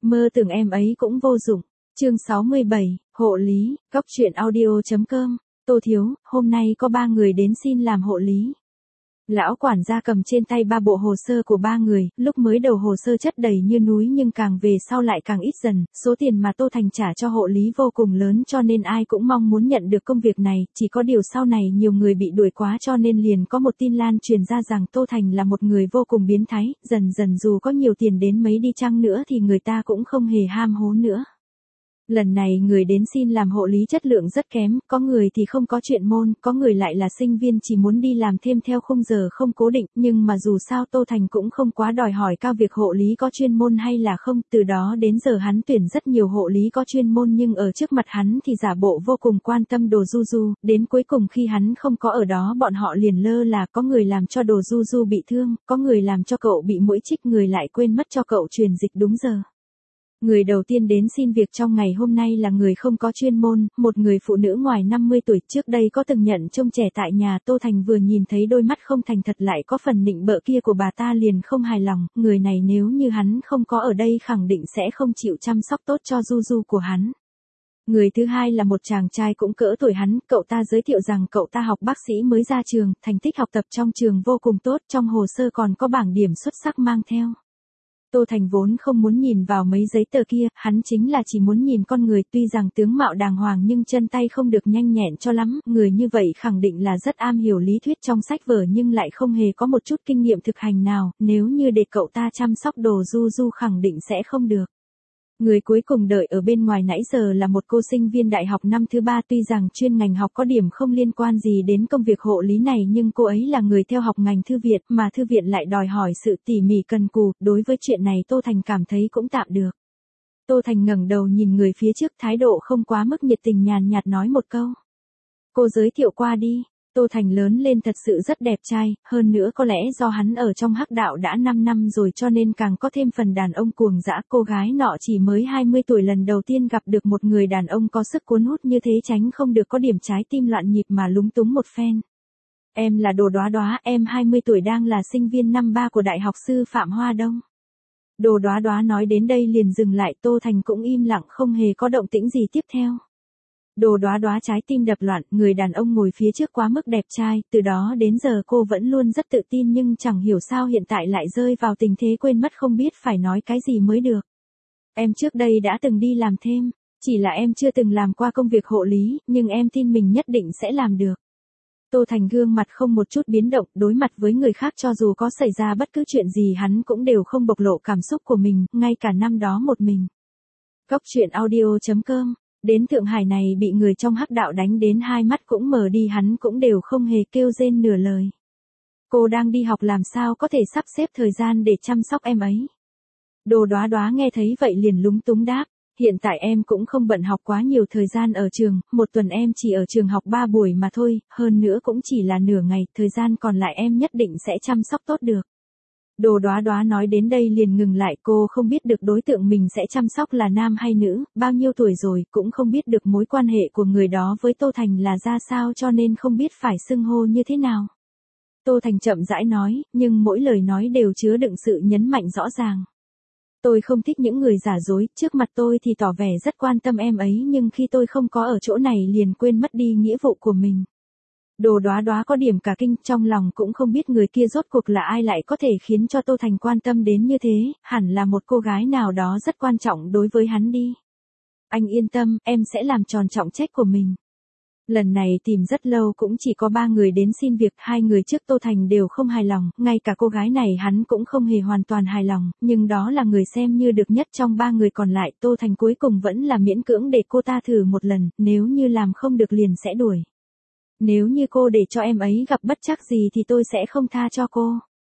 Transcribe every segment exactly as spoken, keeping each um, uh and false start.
Mơ tưởng em ấy cũng vô dụng. Chương sáu mươi bảy, hộ lý, góc truyện audio chấm com. Tô Thiếu, hôm nay có ba người đến xin làm hộ lý. Lão quản gia cầm trên tay ba bộ hồ sơ của ba người, lúc mới đầu hồ sơ chất đầy như núi nhưng càng về sau lại càng ít dần, số tiền mà Tô Thành trả cho hộ lý vô cùng lớn cho nên ai cũng mong muốn nhận được công việc này, chỉ có điều sau này nhiều người bị đuổi quá cho nên liền có một tin lan truyền ra rằng Tô Thành là một người vô cùng biến thái, dần dần dù có nhiều tiền đến mấy đi chăng nữa thì người ta cũng không hề ham hố nữa. Lần này người đến xin làm hộ lý chất lượng rất kém, có người thì không có chuyên môn, có người lại là sinh viên chỉ muốn đi làm thêm theo khung giờ không cố định, nhưng mà dù sao Tô Thành cũng không quá đòi hỏi cao việc hộ lý có chuyên môn hay là không, từ đó đến giờ hắn tuyển rất nhiều hộ lý có chuyên môn nhưng ở trước mặt hắn thì giả bộ vô cùng quan tâm đồ du du, đến cuối cùng khi hắn không có ở đó bọn họ liền lơ là, có người làm cho đồ du du bị thương, có người làm cho cậu bị muỗi chích, người lại quên mất cho cậu truyền dịch đúng giờ. Người đầu tiên đến xin việc trong ngày hôm nay là người không có chuyên môn, một người phụ nữ ngoài năm mươi tuổi, trước đây có từng nhận trông trẻ tại nhà. Tô Thành vừa nhìn thấy đôi mắt không thành thật lại có phần nịnh bợ kia của bà ta liền không hài lòng, người này nếu như hắn không có ở đây khẳng định sẽ không chịu chăm sóc tốt cho du du của hắn. Người thứ hai là một chàng trai cũng cỡ tuổi hắn, cậu ta giới thiệu rằng cậu ta học bác sĩ mới ra trường, thành tích học tập trong trường vô cùng tốt, trong hồ sơ còn có bảng điểm xuất sắc mang theo. Tô Thành vốn không muốn nhìn vào mấy giấy tờ kia, hắn chính là chỉ muốn nhìn con người, tuy rằng tướng mạo đàng hoàng nhưng chân tay không được nhanh nhẹn cho lắm, người như vậy khẳng định là rất am hiểu lý thuyết trong sách vở nhưng lại không hề có một chút kinh nghiệm thực hành nào, nếu như để cậu ta chăm sóc đồ du du khẳng định sẽ không được. Người cuối cùng đợi ở bên ngoài nãy giờ là một cô sinh viên đại học năm thứ ba, tuy rằng chuyên ngành học có điểm không liên quan gì đến công việc hộ lý này nhưng cô ấy là người theo học ngành thư viện mà thư viện lại đòi hỏi sự tỉ mỉ cần cù, đối với chuyện này Tô Thành cảm thấy cũng tạm được. Tô Thành ngẩng đầu nhìn người phía trước, thái độ không quá mức nhiệt tình, nhàn nhạt nói một câu. Cô giới thiệu qua đi. Tô Thành lớn lên thật sự rất đẹp trai, hơn nữa có lẽ do hắn ở trong hắc đạo đã năm năm rồi cho nên càng có thêm phần đàn ông cuồng dã. Cô gái nọ chỉ mới hai mươi tuổi lần đầu tiên gặp được một người đàn ông có sức cuốn hút như thế tránh không được có điểm trái tim loạn nhịp mà lúng túng một phen. Em là Đồ Đóa Đóa, em hai mươi tuổi đang là sinh viên năm ba của Đại học Sư Phạm Hoa Đông. Đồ Đóa Đóa nói đến đây liền dừng lại, Tô Thành cũng im lặng không hề có động tĩnh gì tiếp theo. Đồ Đóa Đóa trái tim đập loạn, người đàn ông ngồi phía trước quá mức đẹp trai, từ đó đến giờ cô vẫn luôn rất tự tin nhưng chẳng hiểu sao hiện tại lại rơi vào tình thế quên mất không biết phải nói cái gì mới được. Em trước đây đã từng đi làm thêm, chỉ là em chưa từng làm qua công việc hộ lý, nhưng em tin mình nhất định sẽ làm được. Tô Thành gương mặt không một chút biến động, đối mặt với người khác cho dù có xảy ra bất cứ chuyện gì hắn cũng đều không bộc lộ cảm xúc của mình, ngay cả năm đó một mình. Góc truyện audio chấm com. Đến Thượng Hải này bị người trong hắc đạo đánh đến hai mắt cũng mờ đi, hắn cũng đều không hề kêu rên nửa lời. Cô đang đi học làm sao có thể sắp xếp thời gian để chăm sóc em ấy. Đồ Đóa Đóa nghe thấy vậy liền lúng túng đáp, hiện tại em cũng không bận học quá nhiều thời gian ở trường, một tuần em chỉ ở trường học ba buổi mà thôi, hơn nữa cũng chỉ là nửa ngày, thời gian còn lại em nhất định sẽ chăm sóc tốt được. Đồ Đóa Đóa nói đến đây liền ngừng lại, cô không biết được đối tượng mình sẽ chăm sóc là nam hay nữ, bao nhiêu tuổi rồi, cũng không biết được mối quan hệ của người đó với Tô Thành là ra sao cho nên không biết phải xưng hô như thế nào. Tô Thành chậm rãi nói, nhưng mỗi lời nói đều chứa đựng sự nhấn mạnh rõ ràng. Tôi không thích những người giả dối, trước mặt tôi thì tỏ vẻ rất quan tâm em ấy nhưng khi tôi không có ở chỗ này liền quên mất đi nghĩa vụ của mình. Đồ Đóa Đóa có điểm cả kinh, trong lòng cũng không biết người kia rốt cuộc là ai lại có thể khiến cho Tô Thành quan tâm đến như thế, hẳn là một cô gái nào đó rất quan trọng đối với hắn đi. Anh yên tâm, em sẽ làm tròn trọng trách của mình. Lần này tìm rất lâu cũng chỉ có ba người đến xin việc, hai người trước Tô Thành đều không hài lòng, ngay cả cô gái này hắn cũng không hề hoàn toàn hài lòng, nhưng đó là người xem như được nhất trong ba người còn lại, Tô Thành cuối cùng vẫn là miễn cưỡng để cô ta thử một lần, nếu như làm không được liền sẽ đuổi. Nếu như cô để cho em ấy gặp bất trắc gì thì tôi sẽ không tha cho cô.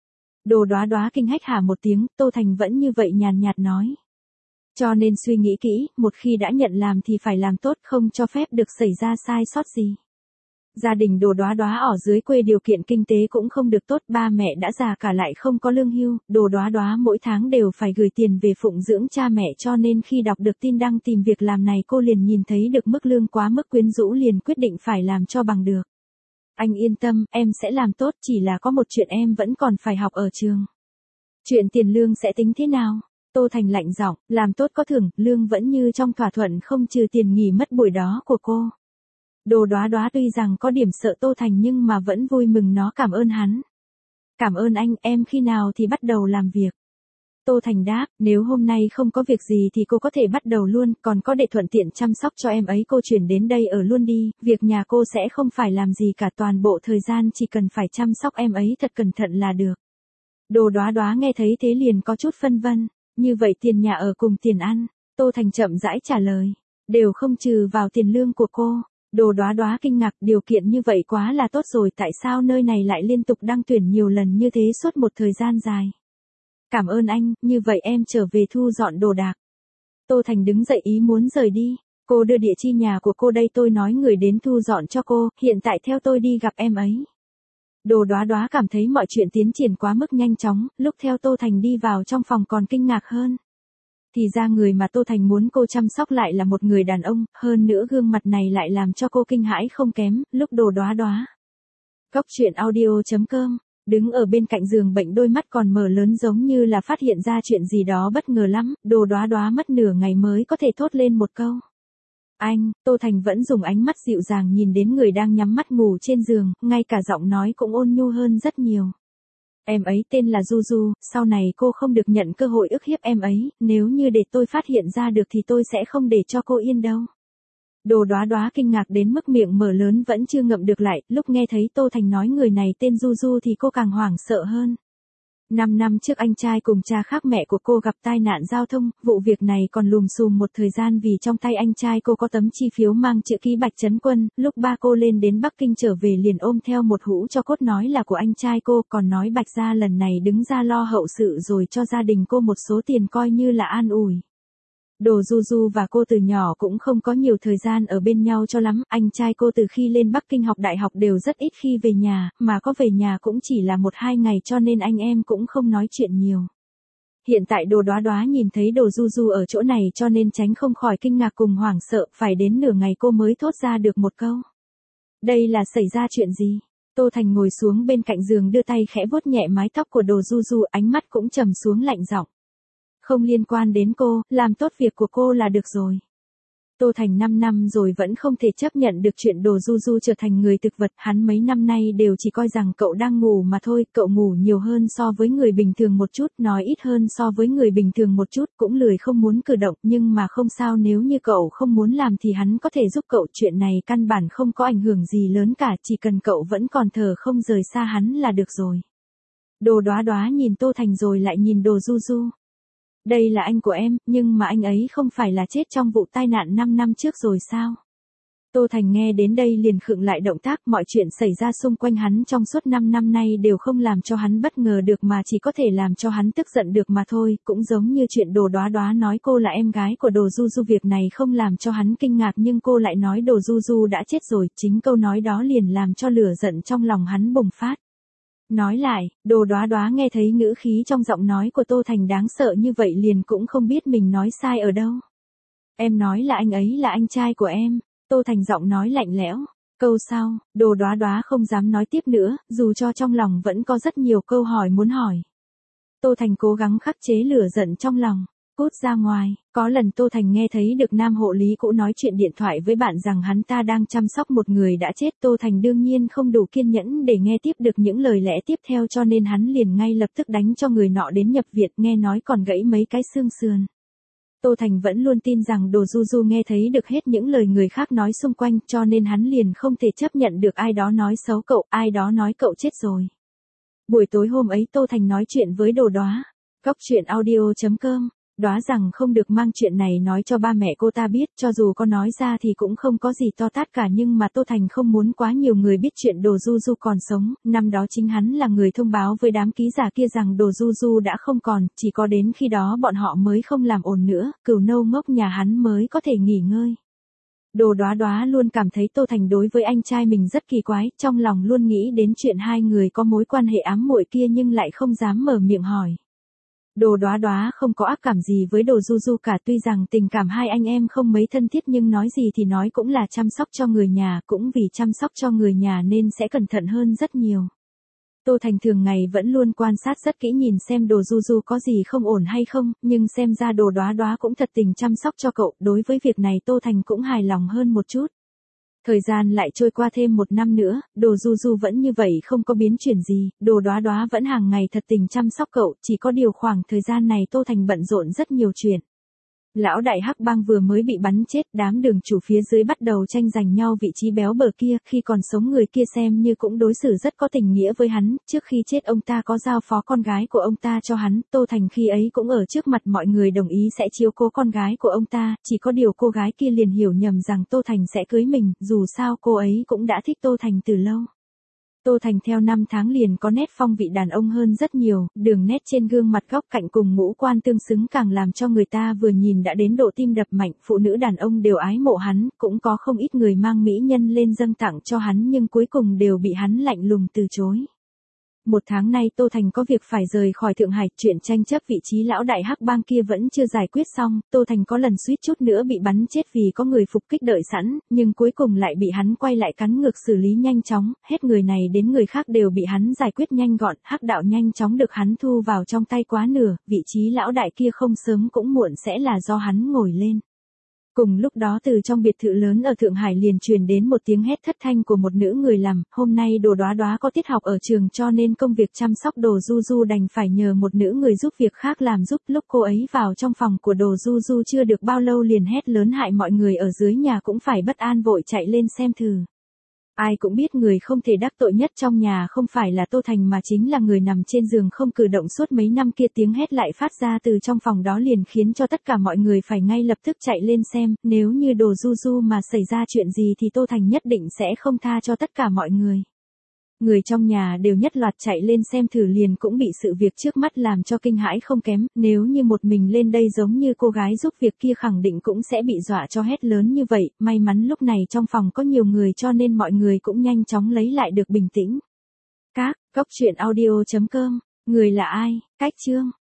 Đồ Đóa Đóa kinh hách hả một tiếng, Tô Thành vẫn như vậy nhàn nhạt nói. Cho nên suy nghĩ kỹ, một khi đã nhận làm thì phải làm tốt, không cho phép được xảy ra sai sót gì. Gia đình Đồ Đóa Đóa ở dưới quê điều kiện kinh tế cũng không được tốt, ba mẹ đã già cả lại không có lương hưu, Đồ Đóa Đóa mỗi tháng đều phải gửi tiền về phụng dưỡng cha mẹ cho nên khi đọc được tin đăng tìm việc làm này cô liền nhìn thấy được mức lương quá mức quyến rũ liền quyết định phải làm cho bằng được. Anh yên tâm, em sẽ làm tốt, chỉ là có một chuyện em vẫn còn phải học ở trường. Chuyện tiền lương sẽ tính thế nào? Tô Thành lạnh giọng, làm tốt có thưởng, lương vẫn như trong thỏa thuận không trừ tiền nghỉ mất buổi đó của cô. Đồ Đóa Đóa tuy rằng có điểm sợ Tô Thành nhưng mà vẫn vui mừng nó cảm ơn hắn. Cảm ơn anh, em khi nào thì bắt đầu làm việc? Tô Thành đáp, nếu hôm nay không có việc gì thì cô có thể bắt đầu luôn, còn có để thuận tiện chăm sóc cho em ấy cô chuyển đến đây ở luôn đi, việc nhà cô sẽ không phải làm gì cả, toàn bộ thời gian chỉ cần phải chăm sóc em ấy thật cẩn thận là được. Đồ Đóa Đóa nghe thấy thế liền có chút phân vân, như vậy tiền nhà ở cùng tiền ăn, Tô Thành chậm rãi trả lời, đều không trừ vào tiền lương của cô. Đồ Đóa Đóa kinh ngạc, điều kiện như vậy quá là tốt rồi, tại sao nơi này lại liên tục đăng tuyển nhiều lần như thế suốt một thời gian dài. Cảm ơn anh, như vậy em trở về thu dọn đồ đạc. Tô Thành đứng dậy ý muốn rời đi, cô đưa địa chỉ nhà của cô đây, tôi nói người đến thu dọn cho cô, hiện tại theo tôi đi gặp em ấy. Đồ Đóa Đóa cảm thấy mọi chuyện tiến triển quá mức nhanh chóng, lúc theo Tô Thành đi vào trong phòng còn kinh ngạc hơn. Thì ra người mà Tô Thành muốn cô chăm sóc lại là một người đàn ông, hơn nữa gương mặt này lại làm cho cô kinh hãi không kém, lúc Đồ Đóa Đóa. Cốc truyện audio chấm com, đứng ở bên cạnh giường bệnh đôi mắt còn mở lớn giống như là phát hiện ra chuyện gì đó bất ngờ lắm, Đồ Đóa Đóa mất nửa ngày mới có thể thốt lên một câu. Anh, Tô Thành vẫn dùng ánh mắt dịu dàng nhìn đến người đang nhắm mắt ngủ trên giường, ngay cả giọng nói cũng ôn nhu hơn rất nhiều. Em ấy tên là Du Du, sau này cô không được nhận cơ hội ức hiếp em ấy, nếu như để tôi phát hiện ra được thì tôi sẽ không để cho cô yên đâu. Đồ Đóa Đóa kinh ngạc đến mức miệng mở lớn vẫn chưa ngậm được lại, lúc nghe thấy Tô Thành nói người này tên Du Du thì cô càng hoảng sợ hơn. Năm năm trước anh trai cùng cha khác mẹ của cô gặp tai nạn giao thông, vụ việc này còn lùm xùm một thời gian vì trong tay anh trai cô có tấm chi phiếu mang chữ ký Bạch Trấn Quân, lúc ba cô lên đến Bắc Kinh trở về liền ôm theo một hũ cho cốt nói là của anh trai cô, còn nói Bạch gia lần này đứng ra lo hậu sự rồi cho gia đình cô một số tiền coi như là an ủi. Đồ Du Du và cô từ nhỏ cũng không có nhiều thời gian ở bên nhau cho lắm, anh trai cô từ khi lên Bắc Kinh học đại học đều rất ít khi về nhà, mà có về nhà cũng chỉ là một hai ngày cho nên anh em cũng không nói chuyện nhiều. Hiện tại Đồ Đóa Đóa nhìn thấy Đồ Du Du ở chỗ này cho nên tránh không khỏi kinh ngạc cùng hoảng sợ, phải đến nửa ngày cô mới thốt ra được một câu. Đây là xảy ra chuyện gì? Tô Thành ngồi xuống bên cạnh giường đưa tay khẽ vuốt nhẹ mái tóc của Đồ Du Du, ánh mắt cũng trầm xuống lạnh giọng. Không liên quan đến cô, làm tốt việc của cô là được rồi. Tô Thành năm năm rồi vẫn không thể chấp nhận được chuyện Đồ Du Du trở thành người thực vật, hắn mấy năm nay đều chỉ coi rằng cậu đang ngủ mà thôi, cậu ngủ nhiều hơn so với người bình thường một chút, nói ít hơn so với người bình thường một chút, cũng lười không muốn cử động, nhưng mà không sao, nếu như cậu không muốn làm thì hắn có thể giúp cậu, chuyện này căn bản không có ảnh hưởng gì lớn cả, chỉ cần cậu vẫn còn thở không rời xa hắn là được rồi. Đồ Đóa Đóa nhìn Tô Thành rồi lại nhìn Đồ Du Du. Đây là anh của em, nhưng mà anh ấy không phải là chết trong vụ tai nạn năm năm trước rồi sao? Tô Thành nghe đến đây liền khựng lại động tác, mọi chuyện xảy ra xung quanh hắn trong suốt năm năm nay đều không làm cho hắn bất ngờ được mà chỉ có thể làm cho hắn tức giận được mà thôi, cũng giống như chuyện Đồ Đóa Đóa nói cô là em gái của Đồ Du Du, việc này không làm cho hắn kinh ngạc nhưng cô lại nói Đồ Du Du đã chết rồi, chính câu nói đó liền làm cho lửa giận trong lòng hắn bùng phát. Nói lại, Đồ Đóa Đóa nghe thấy ngữ khí trong giọng nói của Tô Thành đáng sợ như vậy liền cũng không biết mình nói sai ở đâu. Em nói là anh ấy là anh trai của em, Tô Thành giọng nói lạnh lẽo. Câu sau, Đồ Đóa Đóa không dám nói tiếp nữa, dù cho trong lòng vẫn có rất nhiều câu hỏi muốn hỏi. Tô Thành cố gắng khắc chế lửa giận trong lòng. Cút ra ngoài, có lần Tô Thành nghe thấy được nam hộ lý cũ nói chuyện điện thoại với bạn rằng hắn ta đang chăm sóc một người đã chết, Tô Thành đương nhiên không đủ kiên nhẫn để nghe tiếp được những lời lẽ tiếp theo cho nên hắn liền ngay lập tức đánh cho người nọ đến nhập viện, nghe nói còn gãy mấy cái xương sườn. Tô Thành vẫn luôn tin rằng Đồ Du Du nghe thấy được hết những lời người khác nói xung quanh cho nên hắn liền không thể chấp nhận được ai đó nói xấu cậu, ai đó nói cậu chết rồi. Buổi tối hôm ấy Tô Thành nói chuyện với Đồ Đóa. Cốc truyện audio chấm com. Đóa rằng không được mang chuyện này nói cho ba mẹ cô ta biết, cho dù có nói ra thì cũng không có gì to tát cả, nhưng mà Tô Thành không muốn quá nhiều người biết chuyện Đồ Du Du còn sống, năm đó chính hắn là người thông báo với đám ký giả kia rằng Đồ Du Du đã không còn, chỉ có đến khi đó bọn họ mới không làm ồn nữa, Cừu Nâu ngốc nhà hắn mới có thể nghỉ ngơi. Đồ Đóa Đóa luôn cảm thấy Tô Thành đối với anh trai mình rất kỳ quái, trong lòng luôn nghĩ đến chuyện hai người có mối quan hệ ám muội kia nhưng lại không dám mở miệng hỏi. Đồ Đóa Đóa không có ác cảm gì với Đồ Du Du cả, tuy rằng tình cảm hai anh em không mấy thân thiết nhưng nói gì thì nói cũng là chăm sóc cho người nhà, cũng vì chăm sóc cho người nhà nên sẽ cẩn thận hơn rất nhiều. Tô Thành thường ngày vẫn luôn quan sát rất kỹ nhìn xem Đồ Du Du có gì không ổn hay không, nhưng xem ra Đồ Đóa Đóa cũng thật tình chăm sóc cho cậu, đối với việc này Tô Thành cũng hài lòng hơn một chút. Thời gian lại trôi qua thêm một năm nữa, Đồ Du Du vẫn như vậy không có biến chuyển gì, Đồ Đóa Đóa vẫn hàng ngày thật tình chăm sóc cậu, chỉ có điều khoảng thời gian này Tô Thành bận rộn rất nhiều chuyện. Lão đại hắc bang vừa mới bị bắn chết, đám đường chủ phía dưới bắt đầu tranh giành nhau vị trí béo bở kia, khi còn sống người kia xem như cũng đối xử rất có tình nghĩa với hắn, trước khi chết ông ta có giao phó con gái của ông ta cho hắn, Tô Thành khi ấy cũng ở trước mặt mọi người đồng ý sẽ chiếu cố con gái của ông ta, chỉ có điều cô gái kia liền hiểu nhầm rằng Tô Thành sẽ cưới mình, dù sao cô ấy cũng đã thích Tô Thành từ lâu. Tô Thành theo năm tháng liền có nét phong vị đàn ông hơn rất nhiều, đường nét trên gương mặt góc cạnh cùng ngũ quan tương xứng càng làm cho người ta vừa nhìn đã đến độ tim đập mạnh, phụ nữ đàn ông đều ái mộ hắn, cũng có không ít người mang mỹ nhân lên dâng tặng cho hắn nhưng cuối cùng đều bị hắn lạnh lùng từ chối. Một tháng nay Tô Thành có việc phải rời khỏi Thượng Hải, chuyện tranh chấp vị trí lão đại hắc bang kia vẫn chưa giải quyết xong, Tô Thành có lần suýt chút nữa bị bắn chết vì có người phục kích đợi sẵn, nhưng cuối cùng lại bị hắn quay lại cắn ngược xử lý nhanh chóng, hết người này đến người khác đều bị hắn giải quyết nhanh gọn, hắc đạo nhanh chóng được hắn thu vào trong tay quá nửa, vị trí lão đại kia không sớm cũng muộn sẽ là do hắn ngồi lên. Cùng lúc đó từ trong biệt thự lớn ở Thượng Hải liền truyền đến một tiếng hét thất thanh của một nữ người làm, hôm nay Đồ Đóa Đóa có tiết học ở trường cho nên công việc chăm sóc Đồ Du Du đành phải nhờ một nữ người giúp việc khác làm giúp, lúc cô ấy vào trong phòng của Đồ Du Du chưa được bao lâu liền hét lớn hại mọi người ở dưới nhà cũng phải bất an vội chạy lên xem thử. Ai cũng biết người không thể đắc tội nhất trong nhà không phải là Tô Thành mà chính là người nằm trên giường không cử động suốt mấy năm kia, tiếng hét lại phát ra từ trong phòng đó liền khiến cho tất cả mọi người phải ngay lập tức chạy lên xem, nếu như Đồ Du Du mà xảy ra chuyện gì thì Tô Thành nhất định sẽ không tha cho tất cả mọi người. Người trong nhà đều nhất loạt chạy lên xem thử liền cũng bị sự việc trước mắt làm cho kinh hãi không kém, nếu như một mình lên đây giống như cô gái giúp việc kia khẳng định cũng sẽ bị dọa cho hét lớn như vậy, may mắn lúc này trong phòng có nhiều người cho nên mọi người cũng nhanh chóng lấy lại được bình tĩnh. Các, góc truyện audio chấm com, người là ai, cách chương.